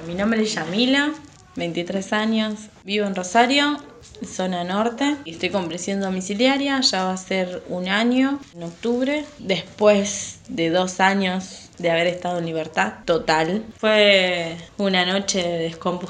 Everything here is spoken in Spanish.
Mi nombre es Yamila, 23 años, vivo en Rosario, zona norte, y estoy con prisión domiciliaria. Ya va a ser un año, en octubre, después de 2 años de haber estado en libertad total. Fue una noche de descomposición